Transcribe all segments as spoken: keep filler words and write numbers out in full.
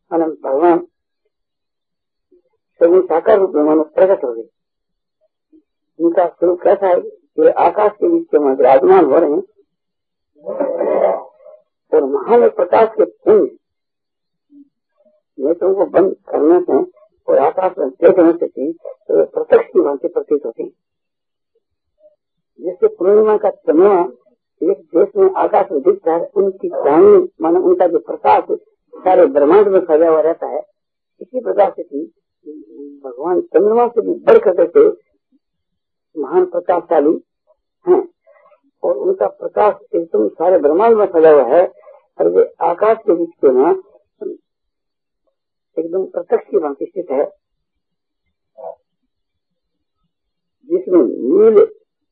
अनंत भगवान सभी साकार रूप में मानो प्रकट हो गए। उनका स्वरूप कैसा है कि आकाश के बीच में विराजमान हो रहे हैं और महान प्रकाश के पुंज नेत्रों को बंद करने से और आकाश में देखने से थी तो प्रत्यक्ष की भांति प्रतीत होती। जिससे पूर्णिमा का चंद्रमा एक देश में आकाश में दिखता है, उनकी चांदनी मानो उनका जो प्रकाश सारे ब्रह्मांड में फैला हुआ रहता है। इसी प्रकार से थी भगवान चंद्रमा से भी बढ़ करके महान प्रकाशशाली हैं और उनका प्रकाश एकदम सारे ब्रह्मांड में फैला हुआ है और वे आकाश के बीच में ना एकदम प्रत्यक्ष की भांति स्थित है, जिसमें नील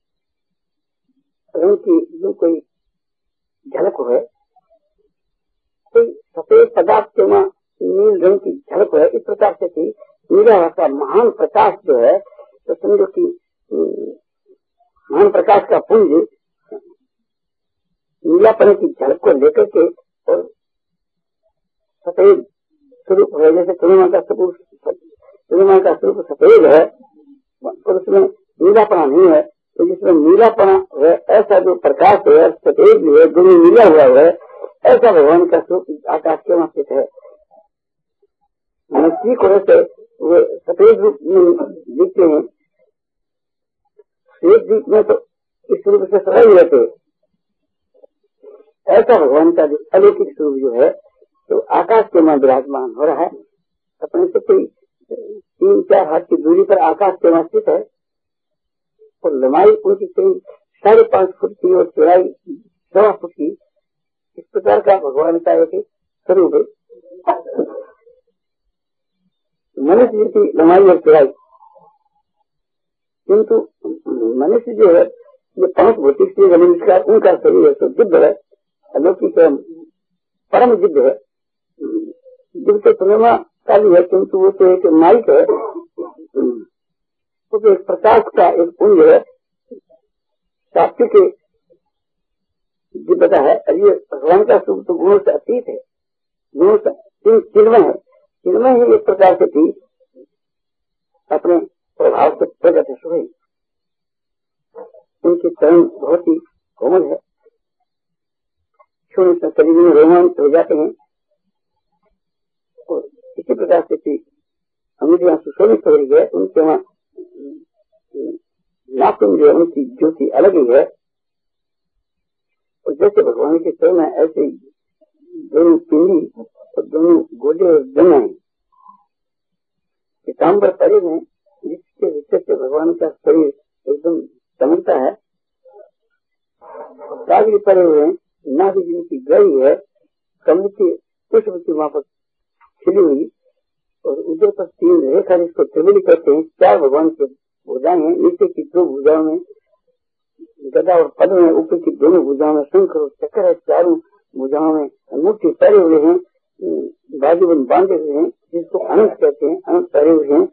रंग की जो कोई झलक है, कोई सफेद पदार्थ के वहाँ नील रंग की झलक है। इस प्रकार से थी नीला का महान प्रकाश जो है तो समझो कि महान प्रकाश का पुंज नीलापन की झलक को लेकर के और सफेद स्वरूप है, जैसे पूर्णिमा का स्वरूप पूर्णिमा का स्वरूप सफेद है और उसमें नीलापना नहीं है, तो जिसमें नीलापना है ऐसा जो प्रकाश है सफेद भी है, दोनों नीला हुआ है, ऐसा भगवान का स्वरूप आकाश के वहाँ स्थित है। ठीक हो से वे सफेद रूप में दिखते हैं, श्वेत दीप में तो इस रूप से सदा ही रहते। ऐसा भगवान का जो अलौकिक स्वरूप जो है तो आकाश के वहाँ विराजमान हो रहा है। अपने से कोई तीन चार हाथ की दूरी पर आकाश के वहाँ स्थित है और लंबाई उनकी करीब साढ़े पांच फुट की और चौड़ाई सवा फुट की, इस प्रकार का भगवान का एक स्वरूप है। मनुष्य की लंबाई और चौड़ाई, किंतु मनुष्य जो है ये पांच भौतिक से नमस्कार उनका शरीर है तो दिव्य है, अलौकिक परम दिव्य है। दिव्य तो प्रेमा का भी है, किंतु वो तो एक माइक है, तो एक प्रकाश का एक पुंज है, सात्विक दिव्यता है। ये भगवान का स्वरूप तो गुणों से अतीत है, गुणों से चिन्मय है। चिन्मय ही एक प्रकार से थी अपने प्रभाव से प्रकट हुई। उनके चरण बहुत ही कोमल है, छूने से शरीर में रोमांच हो जाते हैं और इसी प्रकार से थी अंगुलियां सुशोभित हो रही है। उनके वहाँ नाखून जो है उनकी ज्योति अलग ही है और जैसे भगवान के चरण है ऐसे दोनों पिंडी और दोनों गोडे और जंघा पीताम्बर परे में, जिसके विषय से भगवान का शरीर एकदम चमकता है। दाग भी पड़े हुए हैं, नाक जिनकी गई है, कमल की पुष्प की वहां पर खिली हुई और उधर पर तीन रेखा जिसको त्रिवेणी कहते हैं। चार भगवान के भुजाएं हैं, नीचे की दो भुजाओं में गदा और पद्म है, ऊपर की दोनों भुजाओं में शंख और चक्र है, चारों भुजाओं में अंगूठी पहरे हुए हैं, बाजूबंद बांधे हुए हैं जिसको अनंत कहते हैं, अनंत पहरे हुए हैं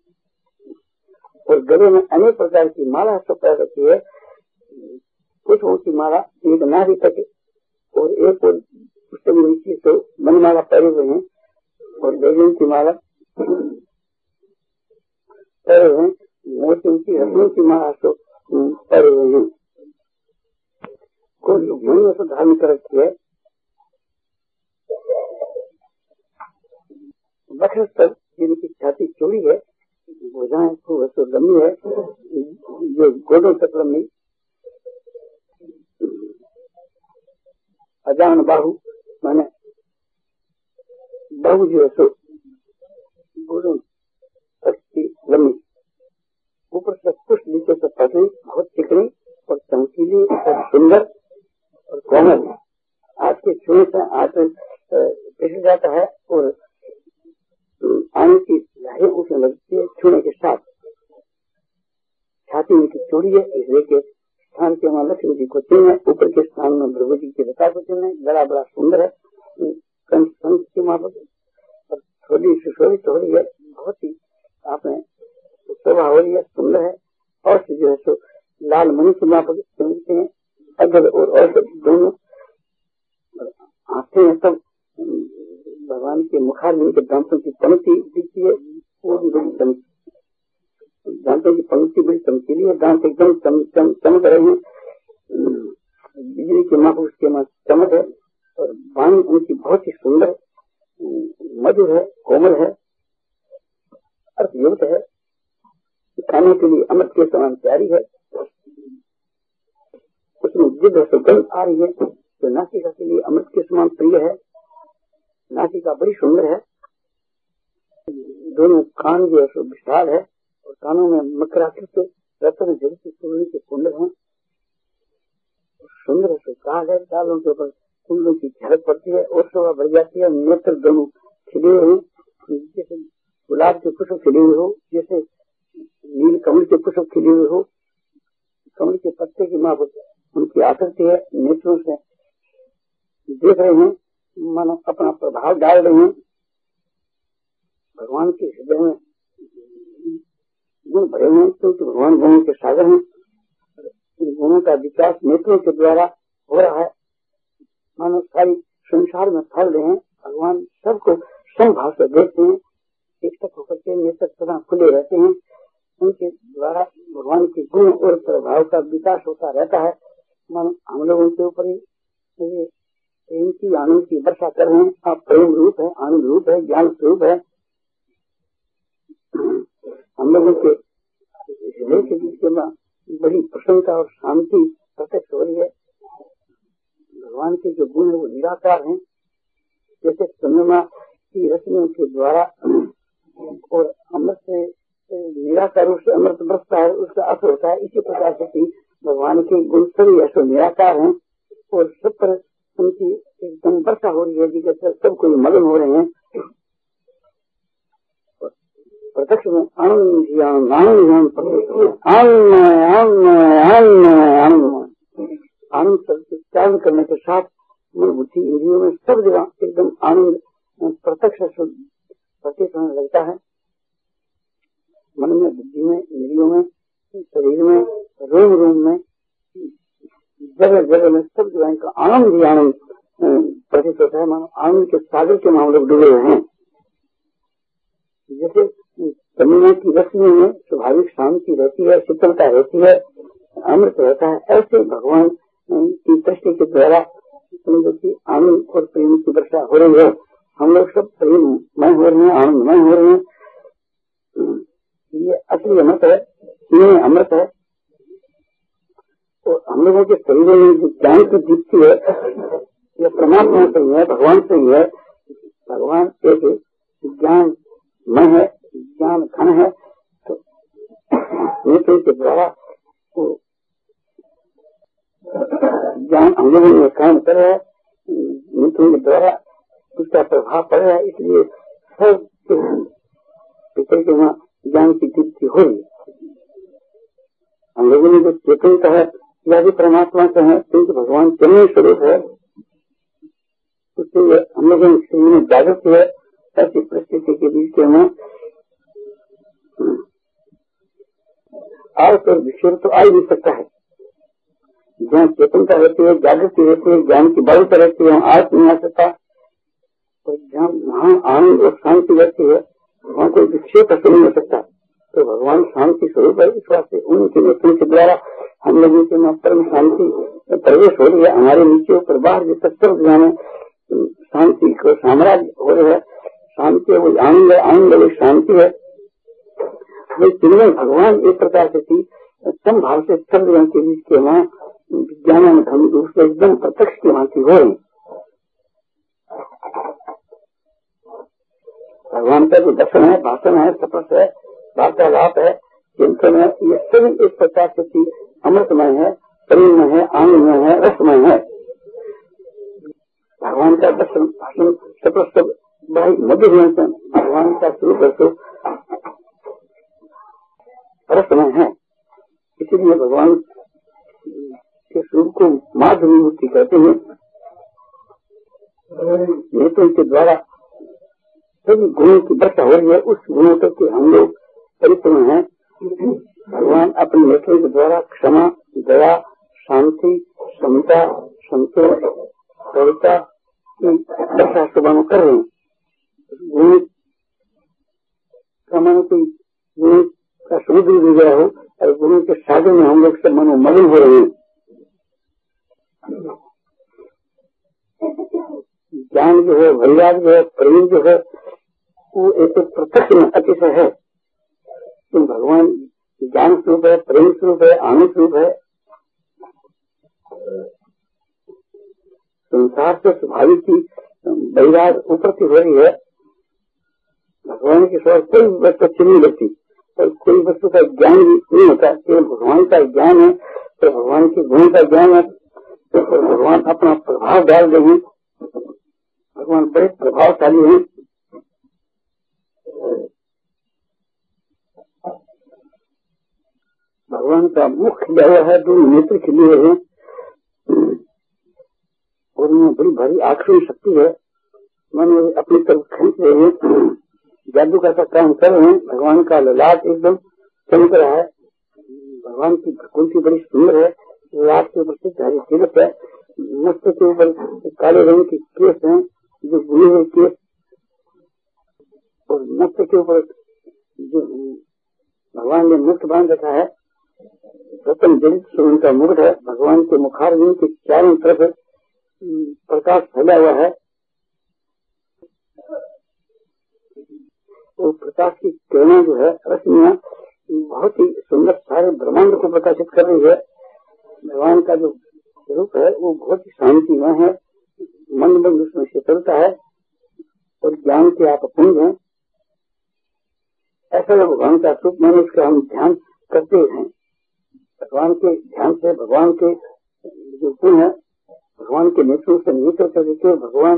और गले में अनेक प्रकार की माला छुपा रखी है। कुछ की माला एक नाभि तक और एक और उससे नीचे से मनमाला पहरे हुए हैं और बैगन की माला पहरे हुए हैं, मोती की रत्नों की माला तो पहरे हुए हैं। कुछ भूमि से धारण कर रखी है। वक्र तक जिनकी छाती चौड़ी है, भुजाएं खूब तो लंबी है, जो गोदों तक लंबी, अजान बाहु माने बाहु जो है सो गोदों तक की लंबी, ऊपर से कुछ नीचे से पतली, बहुत चिकनी और चमकीली और सुंदर और कोमल। आज के छूने से आज पिघल जाता है और आने की लहरें उसमें लगती है छूने के साथ। छाती उनकी चौड़ी है, इसलिए के स्थान के वहाँ लक्ष्मी जी को चिन्ह है, ऊपर के स्थान में प्रभु जी की लता को चिन्ह है, गला बड़ा सुंदर है, कंठ की माफक और थोड़ी सुशोभित हो रही है, बहुत ही आपने शोभा हो रही है, सुंदर है। और जो है सो लाल मणि की माफक चमकते हैं, अगल और औसत दोनों आते हैं, सब भगवान के मुखारविंद के दांतों की पंक्ति दिखती है, वो भी बड़ी चमक, दांतों की पंक्ति बड़ी चमकीली है, दांत एकदम चम, चम, चमक रहे हैं, बिजली के माप उसके माप चमक है, और वाणी उनकी बहुत ही सुंदर मधुर है, कोमल है, अर्थयुक्त है, खाने के लिए अमृत के समान प्यारी है। उसमें जिद्द सुगंध आ रही है जो नासिका के लिए अमृत के समान प्रिय है। नासिका बड़ी सुंदर है, दोनों कान जो है सो विशाल है, और कानों में मकराकृत रत्न जड़ती सूर्य के कुंडल हैं, सुंदर है, काल है, कालों के ऊपर कुंडलों की झलक पड़ती है और शोभा बढ़ जाती है। नेत्र दोनों खिले हुए, जैसे गुलाब के पुष्प खिले हुए हो, जैसे नील कमल के पुष्प खिले हुए हो, कमल के पत्ते की मां उनकी आकृति है। नेत्रों से देख रहे हैं, मानो अपना प्रभाव डाल रहे हैं। भगवान के हृदय में गुण भरे हुए, क्योंकि भगवान गुणों के सागर हैं। गुणों का विकास नेत्रों के द्वारा हो रहा है, मानो सारी संसार में फैल रहे हैं। भगवान सबको समभाव से देखते हैं, एक तक होकर के नेत्र सदा खुले रहते हैं। उनके द्वारा भगवान के गुण और प्रभाव का विकास होता रहता है। मानो हम लोगों के ऊपर ही प्रेम की आनंद की वर्षा कर रहे हैं। आप प्रेम रूप है, आनंद रूप है, ज्ञान स्वरूप है। हम लोगों के हृदय के बीच में बड़ी प्रसन्नता और शांति प्रत्यक्ष हो रही है। भगवान के जो गुण है वो निराकार हैं, जैसे चंद्रमा की रश्मियों के द्वारा और अमृत से निराकार रूप से अमृत बरसता है, उसका अर्थ होता है। इसी प्रकार से भगवान के गुण सभी ऐसे निराकार हैं और सब पर उनकी एकदम वर्षा हो रही है, जिससे सब कोई मगन हो रहे हैं। प्रत्यक्ष में आनंद आनंद आनंद आनंद करने के साथ मन बुद्धि इंद्रियों में सब जगह एकदम आनंद प्रत्यक्ष प्रतीत होने लगता है। मन में, बुद्धि में, इंद्रियों में, शरीर में, रोम रोम में, जगह जगह में सब जगह का आनंद ही आनंद प्रतीत होता है। मानो आनंद के सागर के हम लोग डूबे हुए हैं। जैसे चंद्रमा की रश्मि में स्वाभाविक शांति रहती है, शीतलता रहती है, अमृत रहता है, ऐसे भगवान की दृष्टि के द्वारा आनंद और प्रेम की वर्षा हो रही है। हम लोग सब प्रेममय हो रहे हैं, आनंदमय हो रहे हैं। ये असली अमृत है, ये अमृत है। और हम लोगों के शरीर में जो ज्ञान की दीप्ति है, यह परमात्मा से ही है, भगवान से ही है। भगवान एक ज्ञान मय है, ज्ञान घन है, तो नेत्र के द्वारा ज्ञान हम लोगों में काम कर रहा है, नेत्रों के द्वारा उसका प्रभाव पड़ रहा है। इसलिए सब पितर के वहाँ ज्ञान की दीप्ति हो रही है। हम लोगों ने जो चेतनता है यह भी परमात्मा से है, क्योंकि भगवान चैतन्य स्वरूप है। उससे हम लोगों में जागृत है। ऐसी परिस्थिति के बीच में आज और विश्व तो आ ही नहीं सकता है। जहाँ चेतनता रहती है, जागृति रहती है, ज्ञान की बढ़ता रहती है, वहाँ आज नहीं आ सकता। और जहाँ वहाँ आनंद और शांति रहती है, वहाँ कोई विक्षेप नहीं हो सकता। तो भगवान शांति स्वरूप है। इस वास्ते उनके नेतृत्व के द्वारा हम लोगों के में परम शांति प्रवेश हो रही है। हमारे नीचे ऊपर बाहर जिस सब जाने शांति को साम्राज्य हो रहा है। शांति वो आनंद है, आनंद वो शांति है। चिन्मय भगवान एक प्रकार से थी समभाव से सब जगह के बीच के वहाँ विज्ञान धर्म रूप से एकदम प्रत्यक्ष की भांति हो रही। भगवान का जो दर्शन है, भाषण है, तपस है, वार्तालाप है, चिंतन है, ये सभी एक प्रकार से थी अमृतमय है, प्रेममय है, आनंदमय है, रसमय है। भगवान का दर्शन, भाषण, तपस सब भाई मधुर है। भगवान का स्वरूप रसो रसमय है। इसीलिए भगवान के स्वरूप को माधुरी मुक्ति कहते हैं। नेत्रों के द्वारा सभी गुणों की वर्षा हो रही है। उस गुणों तक के हम लोग परिपूर्ण हैं। भगवान अपने नेत्रों के द्वारा क्षमा, दया, शांति, समता, संतोष, सरलता की वर्षा सुबह कर रहे हैं। गुण का मन कोई गुण का समुद्र भी गया हो और गुरु के साधन में हम लोग सब मनो मगन हो रहे हैं। ज्ञान जो है, वैराग जो है, प्रेम जो है, वो एक प्रत्यक्ष में अतिशय है। तो भगवान ज्ञान स्वरूप है, प्रेम स्वरूप है, आनंद स्वरूप है। संसार से स्वाभाविक की वैराग उपरती हो रही है। भगवान के सिवा कोई वस्तु अच्छी नहीं लगती और कोई वस्तु का ज्ञान भी नहीं होता। केवल भगवान का ज्ञान है तो भगवान के गुण का ज्ञान है तो भगवान अपना प्रभाव डाल देंगे। भगवान बड़े प्रभावशाली हैं। भगवान का मुख खिला हुआ है, दो नेत्र खिले हुए हैं और उनमें बड़ी भारी आकर्षण शक्ति है। मन अपनी तरफ खींच रहे हैं, जादू का सा काम कर रहे हैं। भगवान का ललाट एकदम चमक रहा है। भगवान की कुंती बड़ी सुंदर है। ललाट के ऊपर से हरी तिलक है। मस्तक के ऊपर काले रंग की केस है जो बुने हुए केस और मस्तक के ऊपर जो भगवान ने मुक्त बांध रखा है। रतन जनित सूर्य का मुकुट है। भगवान के मुखारविंद के चारों तरफ प्रकाश फैला हुआ है। वो प्रकाश की किरणें जो है, रश्मियां बहुत ही सुंदर सारे ब्रह्मांड को प्रकाशित कर रही है। भगवान का जो रूप है वो बहुत ही शांतिमय है। मन बंद उसमें से चलता है और ज्ञान के आप पुंज हैं। ऐसा जो भगवान का रूप मैंने उसका हम ध्यान करते हैं। भगवान के ध्यान से भगवान के जो गुण है, भगवान के नेतृत्व से नेतृत्व करके भगवान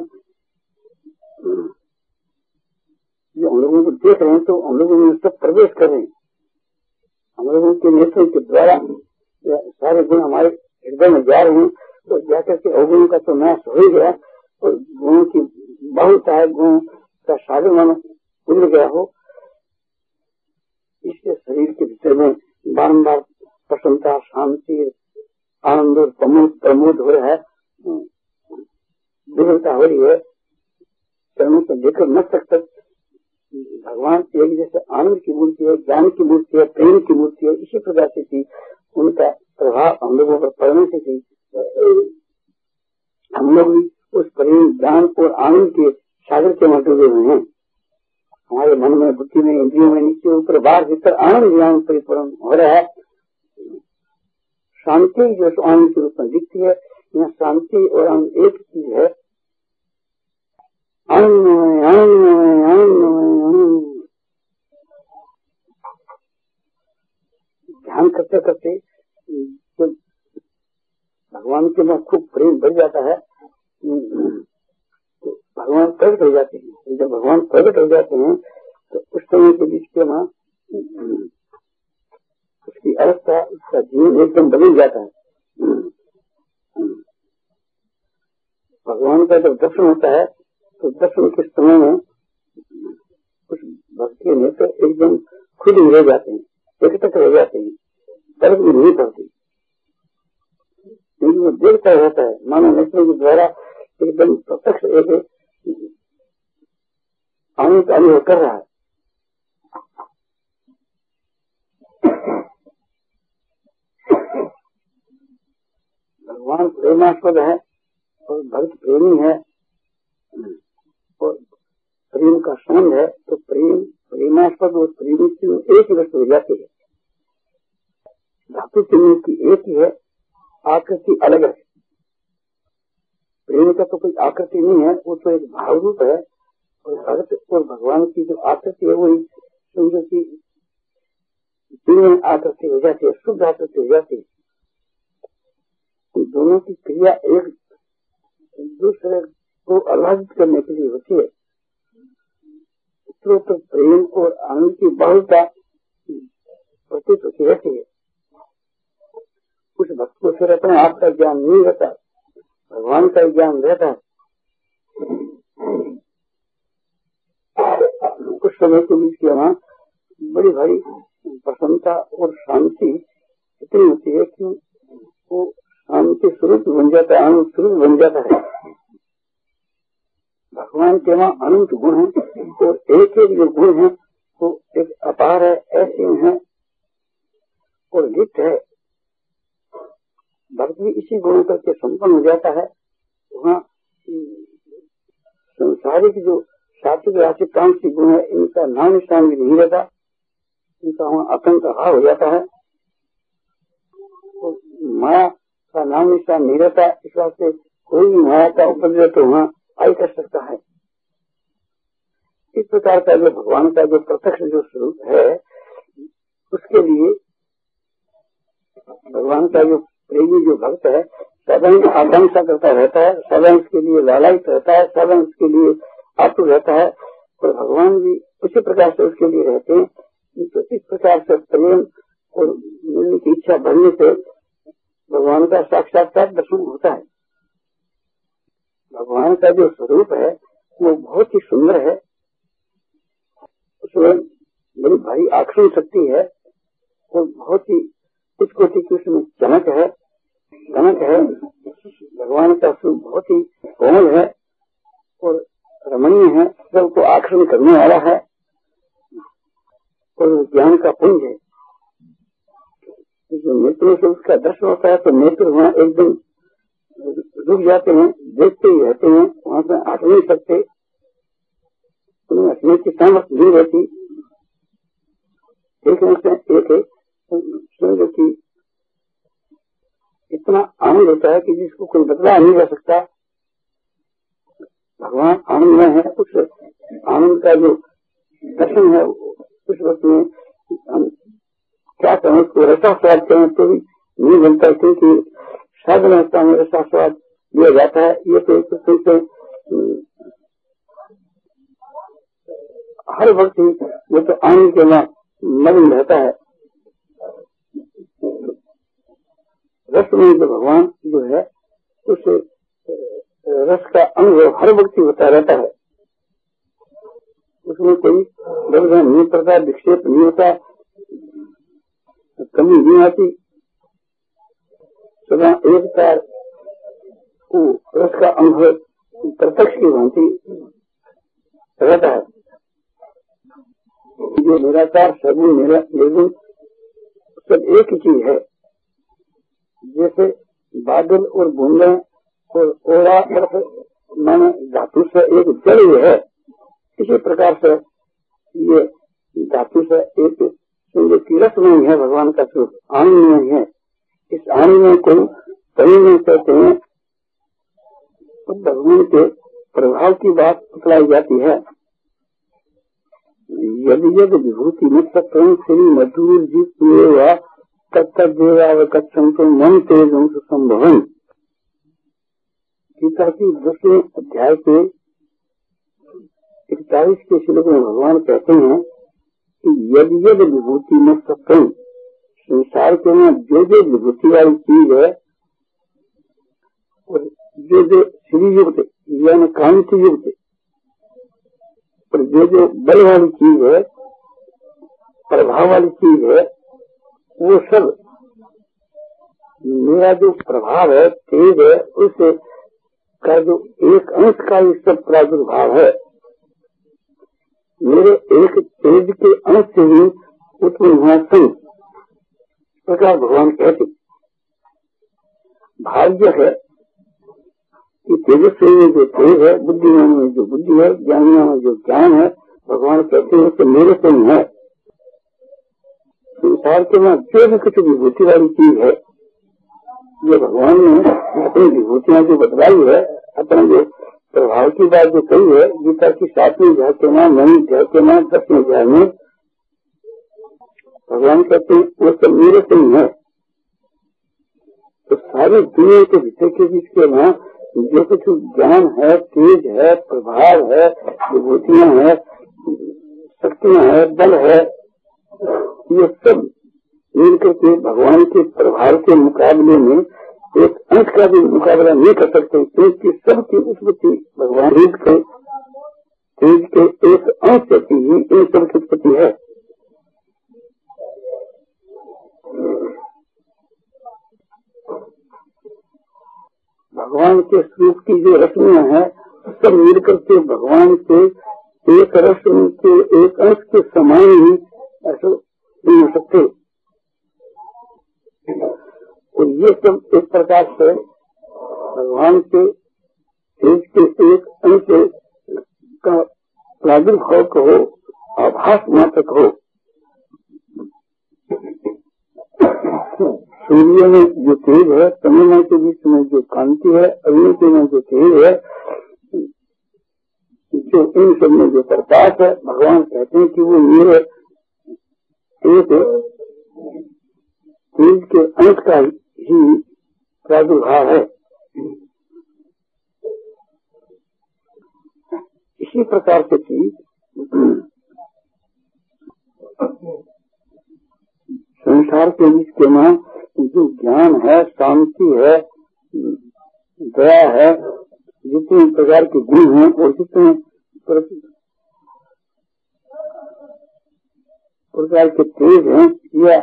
जो हम लोगों को देख रहे हैं तो हम लोगों में सब प्रवेश कर रहे हैं। हम लोगों के नेतृत्व के द्वारा सारे गुण हमारे हृदय में जा रहे हैं। तो जाकर के अवगुणों का तो नाश हो ही गया और गुणों की बहुत है, गुणों का सारे मन उड़ गया हो। इसके शरीर के भीतर में बारम्बार प्रसन्नता, शांति, आनंद और प्रमोद प्रमोद हो रहा है, विविधता हो रही है। चरणों से लेकर मस्तक तक भगवान एक जैसे आनंद की मूर्ति है, ज्ञान की मूर्ति है, प्रेम की मूर्ति है। इसी प्रकार से थी उनका प्रभाव हम लोगों पर पड़ने से थी। हम लोग भी उस प्रेम, ज्ञान और आनंद के सागर के मध्य हुए हैं। हमारे मन में, बुद्धि में, इंद्रियों में, नीचे ऊपर बाहर भीतर आनंद ज्ञान परिपूर्ण हो रहा है। शांति जो आनंद के रूप में दिखती है, यहाँ शांति और आनंद एक चीज है। आनंदमय, आनंदमय, आनंदमय, आनंद। ध्यान करते करते जब भगवान के में खूब प्रेम बढ़ जाता है तो भगवान प्रकट हो जाते हैं। जब भगवान प्रकट हो जाते हैं तो उस समय के बीच के वहाँ उसकी अवस्था, उसका जीवन एकदम बदल जाता है। भगवान का जब दर्शन होता है तो दर्शन के समय में कुछ भक्त के नेत्र एकदम खुद ही रह जाते हैं, एकटक रह जाते हैं, तर्क भी नहीं करती। वो देखता रहता है, मानो नेत्रों के द्वारा एकदम प्रत्यक्ष एक आनंद का अनुभव कर रहा है। भगवान प्रेमास्पद है और भक्त प्रेमी है और प्रेम का संबंध है तो प्रेम प्रेमास्पद और प्रेमी की एक ही वस्तु हो जाती है। धातु प्रेमी की एक ही है, आकृति अलग है। प्रेम का तो कोई आकृति नहीं है, वो तो एक भाव रूप है और भक्त और भगवान की जो आकृति है वही समझो की तीन आकृति हो जाती है, शुद्ध आकृति हो जाती है। दोनों की क्रिया एक दूसरे को आह्लादित करने के लिए होती है। तो प्रेम और आनंद की बहुलता प्रतीत होती रहती है। कुछ भक्त को फिर अपने आप का ज्ञान नहीं रहता, भगवान का ज्ञान रहता है। कुछ समय के बीच के वहाँ बड़ी भारी प्रसन्नता और शांति इतनी होती है कि वो शांति स्वरूप बन जाता है, आनंद स्वरूप बन जाता है। भगवान के वहाँ अनंत गुण है, और एक एक जो गुण है वो एक अपार है, ऐसे हैं और नित्य है। भक्त भी इसी गुणों करके संपन्न हो जाता है। वहाँ संसारिक जो सात्विक राशिक कांक्षी गुण है इनका नाम निशान भी नहीं रहता, इनका वहाँ आतंक हार हो जाता है। तो माया का नाम निशान नहीं रहता, इस वास्ते कोई भी माया का उपद्रव तो वहाँ आई कर सकता है। इस प्रकार का जो भगवान का जो प्रत्यक्ष जो स्वरूप है उसके लिए भगवान का जो प्रेमी जो भक्त है सदा आकांक्षा करता रहता है, सदा उसके लिए लालायित रहता है, सदा उसके लिए आतुर रहता है और भगवान भी उसी प्रकार से उसके लिए रहते हैं। तो इस प्रकार से प्रेम और मिलने की इच्छा बढ़ने से भगवान का साक्षात्कार दर्शन होता है। भगवान का जो स्वरूप है वो बहुत ही सुंदर है, उसमें बड़ी भारी आकर्षण शक्ति है और बहुत ही उच्च कोटि की उसमें चमक है, चमक है। भगवान का स्वरूप बहुत ही कोमल है और रमणीय है, सबको आकर्षण करने वाला है और ज्ञान का पुंज है। जो नेत्रों से उसका दर्शन होता है तो नेत्र वहाँ एकदम रुक जाते हैं, देखते ही रहते हैं, वहाँ से हट नहीं सकते, उन्हें हटने की सामर्थ्य नहीं रहती। देखने से एक समझो कि इतना आनंद होता है कि जिसको कोई बदला नहीं जा सकता। भगवान आनंदमय है, उस आनंद का जो दर्शन है उस वक्त में हम क्या करें, उसको रसा स्वाद करें तो भी नहीं बनता, क्योंकि साधन अवस्था में रसा स्वाद लिया जाता है। ये तो एक दूसरे से हर वक्त ही वो तो आनंद के वहाँ मग्न रहता है। रस में जो भगवान जो है उस रस का अनुभव हर वक्त ही होता रहता है, उसमें कोई व्यवधान नहीं पड़ता, विक्षेप नहीं होता, कमी नहीं आती। सदा एक बार वो रस का अनुभव प्रत्यक्ष की भांति रहता है। जो निराकार सगुण निर्गुण सब एक ही चीज है। जैसे बादल और बूंदे और ओड़ा माने धातु से एक जड़ है, इसी प्रकार से ये धातु से एक रस नहीं है। भगवान का स्वरूप आनंद नहीं है। इस आनंद में कोई कहीं नहीं कहते हैं तो भगवान के प्रभाव की बात बतलाई जाती है। यदि यदि विभूति मुक्त श्री मधुर जीव तत्देवावकक्षम तो मन तेज संभवन। गीता की दसवें अध्याय के इकतालीस के श्लोक में भगवान कहते हैं कि यदि यदि विभूति मुक्त संसार के में जो जो विभूति वाली चीज है और जो जो श्री युक्त यानी कांति युक्त और जो जो बल वाली चीज है, प्रभाव वाली चीज है, वो सब मेरा जो प्रभाव है, तेज है, उस का जो एक अंश का ही सब प्रादुर्भाव है। मेरे एक तेज के अंश से ही उत्पन्न हुआ संघ प्रकार भगवान कहते। भाग्य है कि तेजस्वी में जो तेज है, बुद्धिमान में जो बुद्धि है, ज्ञानियों में जो ज्ञान है, भगवान कहते हैं कि मेरे से ही है। संसार के में जो भी कुछ विभूति वाली चीज है, ये भगवान ने अपनी विभूतियां जो बतलाई है, अपने जो प्रभाव की बात जो कही है, गीता की सातवीं अध्याय के नाम नवीं अध्याय के नाम दसवीं अध्याय में भगवान कहते हैं वो सब मेरे से ही है। तो सारी दुनिया के भीतर के बीच के वहाँ जो कुछ ज्ञान है, तेज है, प्रभाव है, विभूतियां है, शक्तियां है, बल है, ये सब मिलकर के भगवान के प्रभाव के मुकाबले में एक अंश का भी मुकाबला नहीं कर सकते, क्योंकि सबकी उत्पत्ति भगवान तेज के तेज के एक अंश से ही इन सब की उत्पत्ति है। भगवान के स्वरूप की जो रचना है सब मिलकर के भगवान के एक रस के एक अंश के समान ही ऐसा नहीं हो सकते। और ये सब एक प्रकार से भगवान के तेज के एक अंश का प्रादुर्भाव कहो, आभास मात्र कहो। सूर्य में जो तेज है, चंद्रमा के बीच में जो कांति है, अग्नि के में जो तेज है, जो इन सब में जो प्रकाश है, भगवान कहते हैं कि वो मेरे एक तेज के अंश का ही प्रादुर्भाव है। इसी प्रकार से चीज संसार के बीच के में जो ज्ञान है, शांति है, दया है, जितने प्रकार के गुण हैं और जितने प्रकार के तेज हैं या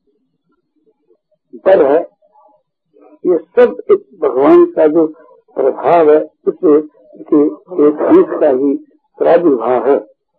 बल है, ये सब एक भगवान का जो प्रभाव है, उससे एक अंश का ही प्रादुर्भाव है।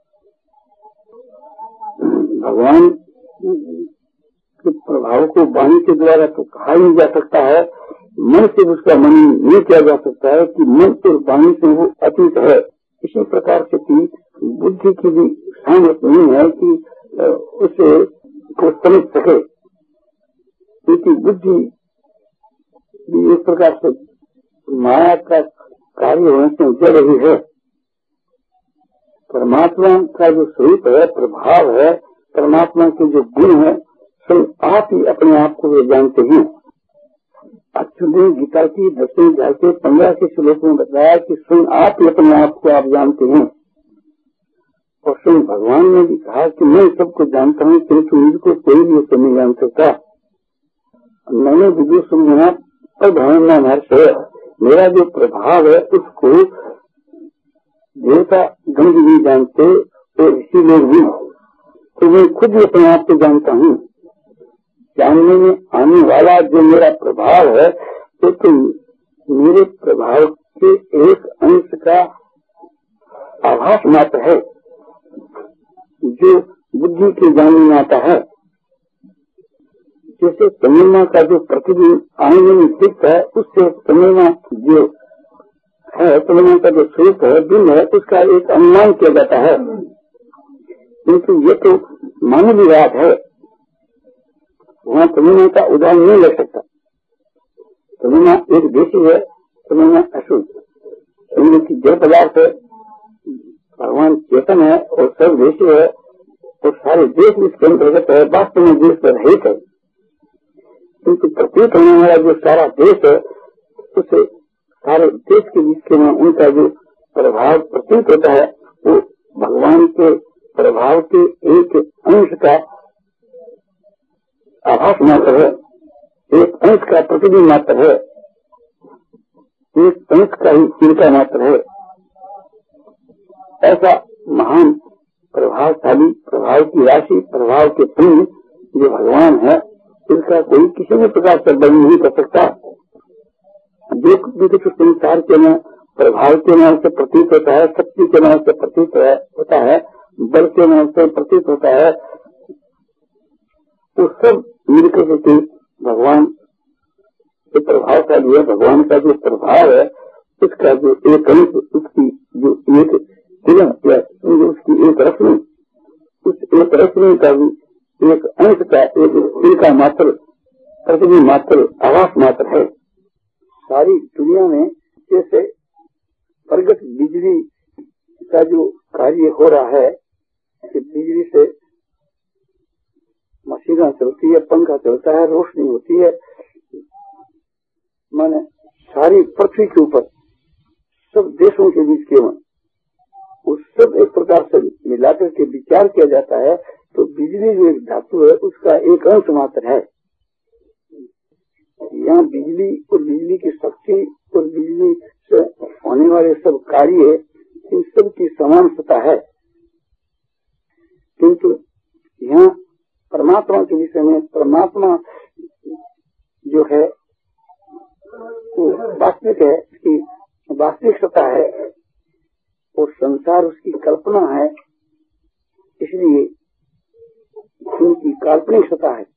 भगवान के प्रभाव को वाणी के द्वारा तो कहा ही नहीं जा सकता है, मन से उसका मन नहीं किया जा सकता है कि मन और वाणी से वो अतीत है। इसी प्रकार से कि बुद्धि की भी सामर्थ्य नहीं है कि उसे को समझ सके, क्योंकि बुद्धि भी एक प्रकार से माया का कार्य होने से उजड़ रही है। परमात्मा का जो स्वरूप है, प्रभाव है, परमात्मा के जो गुण है, सब आप ही अपने आप को वे जानते हैं। अच्युत गीता की दसवीं अध्याय के पंद्रह के श्लोक में बताया कि स्वयं आप ही अपने आप को आप जानते हैं। और स्वयं भगवान ने भी कहा कि मैं सबको जानता हूँ, किंतु मुझको कोई भी उसे नहीं जान सकता। मैंने विदुर समझना पर भगवान हर्ष है, मेरा जो प्रभाव है उसको देवता गण भी नहीं जानते और ऋषि लोग भी, तो मैं खुद ही अपने आप को जानता हूँ। जानने में आने वाला जो मेरा प्रभाव है, तो, तो मेरे प्रभाव के एक अंश का आभास मात्र है, जो बुद्धि के जानने में आता है। जैसे चंद्रमा का जो प्रतिबिंब आईने में दिखता है, उससे चंद्रमा जो है, चंद्रमा का जो स्वरूप है, बिंब है, उसका एक अनुमान किया जाता है। किंतु ये तो मानवीय बात है, वहाँ चंद्रमा का उदाहरण नहीं लग सकता। चंद्रमा एक देशी है, चंद्रमा अशुद्ध, चंद्र की जड़ पदार्थ है, भगवान चेतन है और सर्वदेशी है और सारे देश इसके अंतर्गत है, वास्तव में देश पर रहित है। क्योंकि प्रतीत होने वाला जो सारा देश है, उसे सारे देश के बीच में उनका जो प्रभाव प्रतीत होता है, वो भगवान के प्रभाव के एक अंश का आभास मात्र है, एक अंश का प्रतिबिंब मात्र है, एक अंश का ही चिंता मात्र है। ऐसा महान प्रभावशाली प्रभाव की राशि, प्रभाव के पुण्य जो भगवान है, इसका कोई किसी भी प्रकार से वर्णन नहीं कर सकता। जो कुछ संसार के में प्रभाव के नाम से प्रतीत होता है, शक्ति के नाम से प्रतीत होता है, बल के नाम से प्रतीत होता है, वो सब मिलकर के भगवान के प्रभावशाली है। भगवान का जो प्रभाव है, उसका जो एक अंश, उसकी जो एक किरण या उसकी एक रश्मि, उस एक रश्मि का भी एक अंश का एक इनका मात्र प्रतिबिंब मात्र आवास मात्र है। सारी दुनिया में जैसे प्रगट बिजली का जो कार्य हो रहा है, कि बिजली से मशीनें चलती है, पंखा चलता है, रोशनी होती है, माने सारी पृथ्वी के ऊपर सब देशों के बीच के उस सब एक प्रकार से मिलाकर के विचार किया जाता है, तो बिजली जो एक धातु है, उसका एक अंश मात्र है। यहाँ बिजली और बिजली की शक्ति और बिजली से होने वाले सब कार्य, इन सब की समान सत्ता है। किंतु यहाँ परमात्मा के विषय में, परमात्मा जो है वो वास्तविक है, कि वास्तविक सत्ता है, और संसार उसकी कल्पना है, इसलिए उनकी काल्पनिक सत्ता है।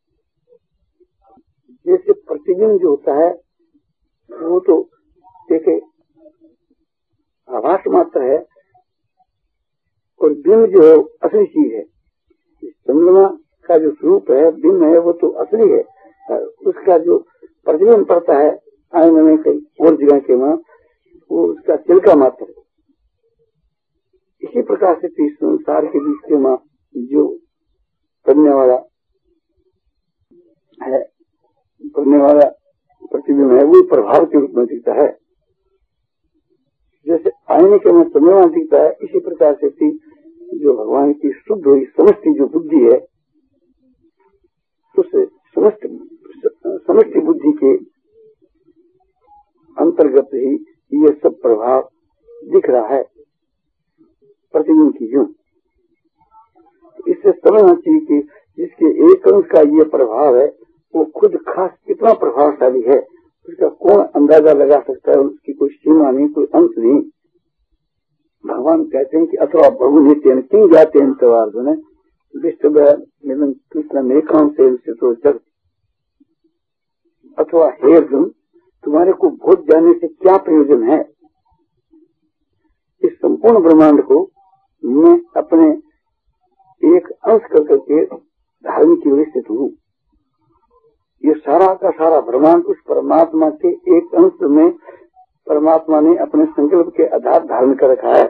जैसे प्रतिबिंब जो होता है वो तो देखे आभास मात्र है, और बिंब जो है असली चीज है। चंद्रमा का जो स्वरूप है, बिंब है, वो तो असली है। उसका जो प्रतिबिंब पड़ता है आईने में कई और जगह के वहां, वो उसका चिल्का मात्र है। इसी प्रकार से इस संसार के बीच के वहां जो करने वाला है, करने वाला प्रतिबिंब है, वो प्रभाव के रूप में दिखता है। जैसे आईने के वहां चंद्रमा दिखता है, इसी प्रकार से जो भगवान की शुद्ध हुई समष्टि जो बुद्धि है, उस समस्त समष्टि बुद्धि के अंतर्गत ही ये सब प्रभाव दिख रहा है प्रतिबिंब की। जो इससे समझना चाहिए कि जिसके एक अंश का ये प्रभाव है वो खुद खास कितना प्रभावशाली है, उसका कौन अंदाजा लगा सकता है। उसकी कोई सीमा नहीं, कोई अंत नहीं। भगवान कहते हैं कि अथवा बहुनीतेन किंग जाते अर्जुन विश्व कृष्ण मेकाम से तो जग, अथवा हे अर्जुन तुम्हारे को भोज जाने से क्या प्रयोजन है। इस संपूर्ण ब्रह्मांड को मैं अपने एक अंश कर करके धारण की ओर स्थित हूँ। ये सारा का सारा ब्रह्मांड उस परमात्मा के एक अंश में परमात्मा ने अपने संकल्प के आधार धारण कर रखा है।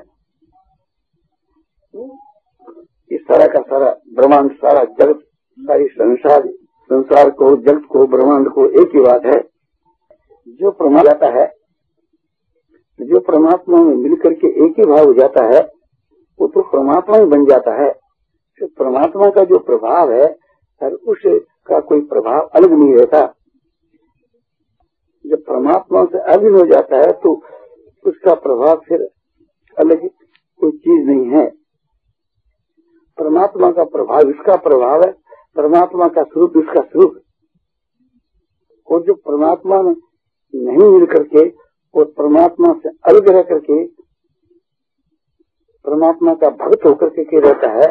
ये सारा का सारा ब्रह्मांड, सारा जगत, सारी संसार संसार को, जगत को, ब्रह्मांड को एक ही बात है। जो परमात्मा जाता है, जो परमात्मा में मिलकर के एक ही भाव हो जाता है, वो तो परमात्मा ही बन जाता है। तो परमात्मा का जो प्रभाव है और उसका कोई प्रभाव अलग नहीं रहता। जब परमात्मा से अभिन्न हो जाता है तो उसका प्रभाव फिर अलग कोई चीज नहीं है। परमात्मा का प्रभाव इसका प्रभाव है, परमात्मा का स्वरूप इसका स्वरूप है। और जो परमात्मा में नहीं मिल करके और परमात्मा से अलग रह करके परमात्मा का भक्त होकर के रहता है,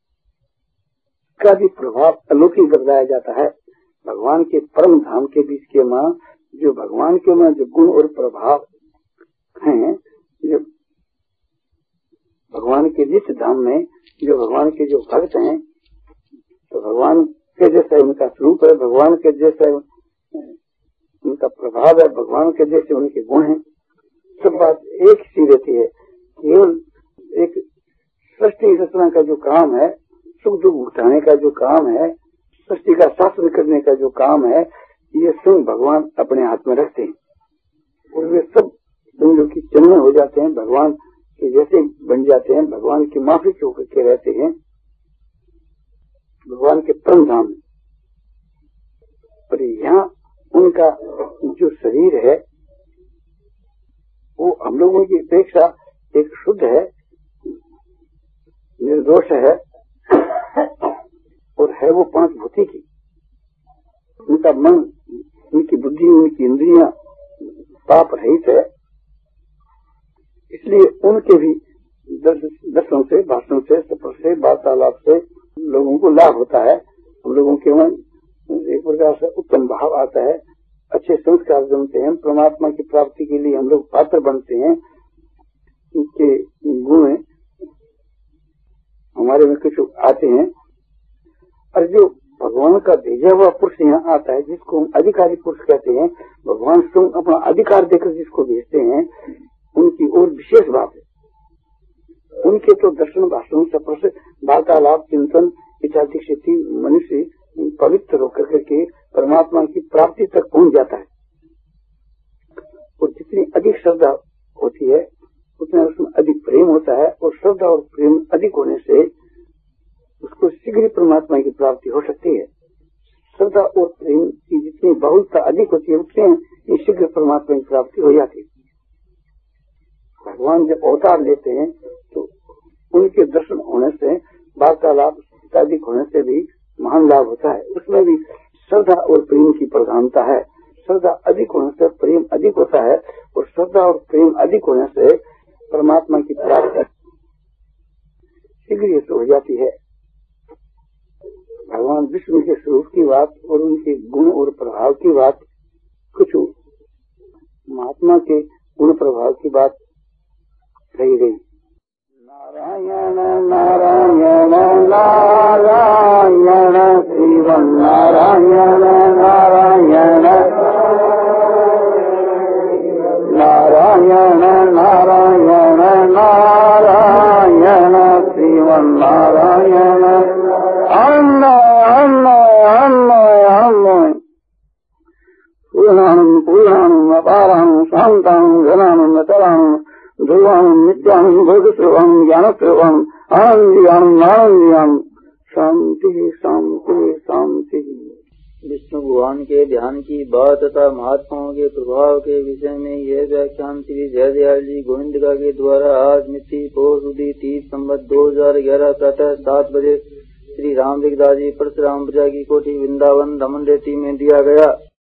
का भी प्रभाव अलौकिक बताया जाता है। भगवान के परम धाम के बीच के मां जो भगवान के मां जो गुण और प्रभाव हैं, जो भगवान के नित्य धाम में जो भगवान के जो भक्त हैं, तो भगवान के जैसा उनका स्वरूप है, भगवान के जैसा उनका प्रभाव है, भगवान के जैसे उनके गुण हैं। सब बात एक सी रहती है। केवल एक सृष्टि रचना का जो काम है, सुख दुख उठाने का जो काम है, सृष्टि का शासन करने का जो काम है, ये स्वयं भगवान अपने हाथ में रखते हैं। और वे सब समझो की चिन्ह हो जाते हैं, भगवान के जैसे बन जाते हैं, भगवान की माफी होकर के रहते हैं भगवान के परम धाम में। पर यहाँ उनका जो शरीर है वो हम लोगों की अपेक्षा एक शुद्ध है, निर्दोष है, और है वो पांच भूति की। उनका मन, उनकी बुद्धि, उनकी इंद्रियां पाप रहित है। इसलिए उनके भी दर्शन से, भाषण से, स्पर्श से, वार्तालाप से लोगों को लाभ होता है। हम लोगों के मन एक प्रकार से उत्तम भाव आता है, अच्छे संस्कार जमते हैं, परमात्मा की प्राप्ति के लिए हम लोग पात्र बनते हैं। उनके गुण हमारे में कुछ आते हैं। और जो भगवान का भेजा हुआ पुरुष यहाँ आता है, जिसको हम अधिकारी पुरुष कहते हैं, भगवान स्वयं अपना अधिकार देकर जिसको भेजते हैं, उनकी और विशेष बात है। उनके तो दर्शन, भाषण, स्पर्श, वार्तालाप, चिंतन इत्यादि से मनुष्य पवित्र होकर करके परमात्मा की प्राप्ति तक पहुंच जाता है। और जितनी अधिक श्रद्धा होती है उतना उसमें अधिक प्रेम होता है, और श्रद्धा और प्रेम अधिक होने से उसको शीघ्र परमात्मा की प्राप्ति हो सकती है। श्रद्धा और प्रेम की जितनी बहुलता अधिक होती है उतनी शीघ्र परमात्मा की प्राप्ति हो जाती है। भगवान जब अवतार लेते हैं तो उनके दर्शन होने से, वार्तालाप इत्यादि होने से भी महान लाभ होता है। उसमें भी श्रद्धा और प्रेम की प्रधानता है। श्रद्धा अधिक होने से प्रेम अधिक होता है, और श्रद्धा और प्रेम अधिक होने से परमात्मा की प्राप्ति शीघ्र ही हो जाती है। भगवान विष्णु के स्वरूप की बात और उनके गुण और प्रभाव की बात, कुछ महात्मा के गुण प्रभाव की बात रही गई। नारायण नारायण नारायण शिव नारायण नारायण नारायण नारायण नारायण शिव नारायण अन्न अन्न अन्न अन्न पूर्णानं पूर्णानं अपारानं शान्तानं घनानं अचलानं ध्रुवानं नित्यानं भोगस्वरूपं ज्ञानस्वरूपं आनन्दीयानं आनन्दीयानं शांति शांति शांति। विष्णु भगवान के ध्यान की बात तथा महात्माओं के प्रभाव के विषय में यह व्याख्यान श्री जयदयाल जी गोविंदका के द्वारा आज मिति पौष उदी तीस संवत दो हजार ग्यारह प्रातः सात बजे श्री राम विगदास जी परशुराम प्रजा की कोठी वृंदावन रमन रेती में दिया गया।